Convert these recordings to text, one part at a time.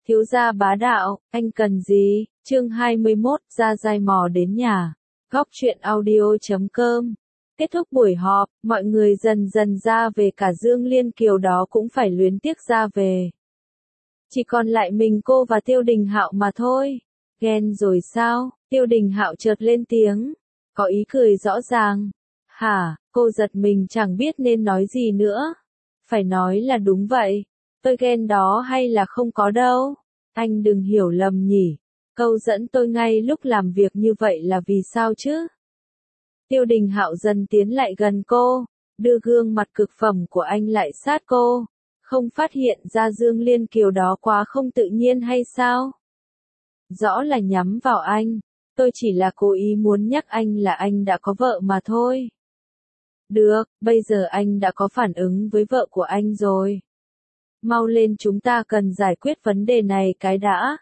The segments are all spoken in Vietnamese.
Thiếu gia bá đạo, anh cần gì? Chương 21, Gia Giai mò đến nhà. Góc truyện audio.com. Kết thúc buổi họp, mọi người dần dần ra về, cả Dương Liên Kiều đó cũng phải luyến tiếc ra về. Chỉ còn lại mình cô và Tiêu Đình Hạo mà thôi. Ghen rồi sao? Tiêu Đình Hạo chợt lên tiếng, có ý cười rõ ràng. Hả? Cô giật mình chẳng biết nên nói gì nữa. Phải nói là đúng vậy. Tôi ghen đó hay là không có đâu. Anh đừng hiểu lầm nhỉ. Câu dẫn tôi ngay lúc làm việc như vậy là vì sao chứ? Tiêu Đình Hạo dần tiến lại gần cô, đưa gương mặt cực phẩm của anh lại sát cô. Không phát hiện ra Dương Liên Kiều đó quá không tự nhiên hay sao? Rõ là nhắm vào anh. Tôi chỉ là cố ý muốn nhắc anh là anh đã có vợ mà thôi. Được, bây giờ anh đã có phản ứng với vợ của anh rồi. Mau lên, chúng ta cần giải quyết vấn đề này cái đã.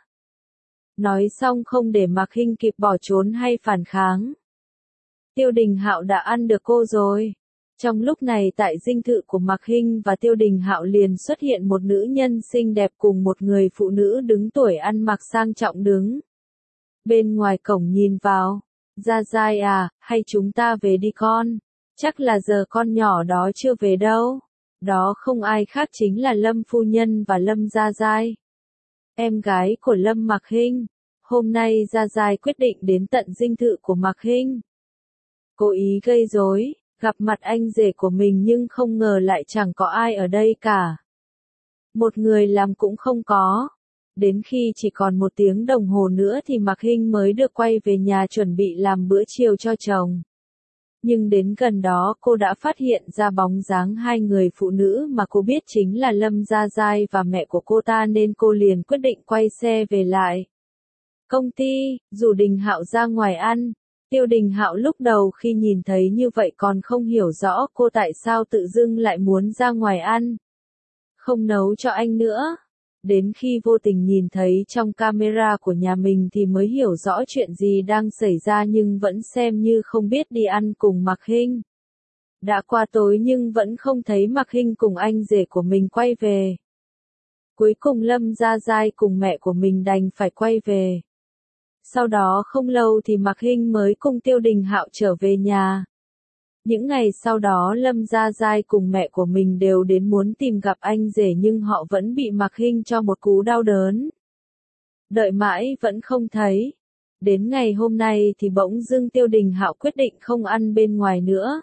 Nói xong không để Mạc Hinh kịp bỏ trốn hay phản kháng. Tiêu Đình Hạo đã ăn được cô rồi. Trong lúc này tại dinh thự của Mạc Hinh và Tiêu Đình Hạo liền xuất hiện một nữ nhân xinh đẹp cùng một người phụ nữ đứng tuổi ăn mặc sang trọng đứng bên ngoài cổng nhìn vào. Gia Giai à, hay chúng ta về đi con. Chắc là giờ con nhỏ đó chưa về đâu. Đó không ai khác chính là Lâm phu nhân và Lâm Gia Giai, em gái của Lâm Mạc Hinh. Hôm nay Gia Giai quyết định đến tận dinh thự của Mạc Hinh. Cố ý gây rối, gặp mặt anh rể của mình nhưng không ngờ lại chẳng có ai ở đây cả. Một người làm cũng không có. Đến khi chỉ còn 1 tiếng đồng hồ nữa thì Mạc Hinh mới được quay về nhà chuẩn bị làm bữa chiều cho chồng. Nhưng đến gần đó cô đã phát hiện ra bóng dáng 2 người phụ nữ mà cô biết chính là Lâm Gia Giai và mẹ của cô ta, nên cô liền quyết định quay xe về lại công ty, rủ Đình Hạo ra ngoài ăn. Tiêu Đình Hạo lúc đầu khi nhìn thấy như vậy còn không hiểu rõ cô tại sao tự dưng lại muốn ra ngoài ăn. Không nấu cho anh nữa. Đến khi vô tình nhìn thấy trong camera của nhà mình thì mới hiểu rõ chuyện gì đang xảy ra, nhưng vẫn xem như không biết đi ăn cùng Mạc Hinh. Đã qua tối nhưng vẫn không thấy Mạc Hinh cùng anh rể của mình quay về. Cuối cùng Lâm Gia Giai cùng mẹ của mình đành phải quay về. Sau đó không lâu thì Mạc Hinh mới cùng Tiêu Đình Hạo trở về nhà. Những ngày sau đó Lâm Gia Giai cùng mẹ của mình đều đến muốn tìm gặp anh rể, nhưng họ vẫn bị Mạc Hinh cho một cú đau đớn. Đợi mãi vẫn không thấy. Đến ngày hôm nay thì bỗng dưng Tiêu Đình Hạo quyết định không ăn bên ngoài nữa.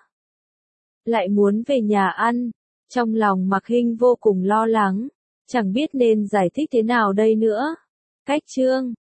Lại muốn về nhà ăn. Trong lòng Mạc Hinh vô cùng lo lắng. Chẳng biết nên giải thích thế nào đây nữa. Cách chương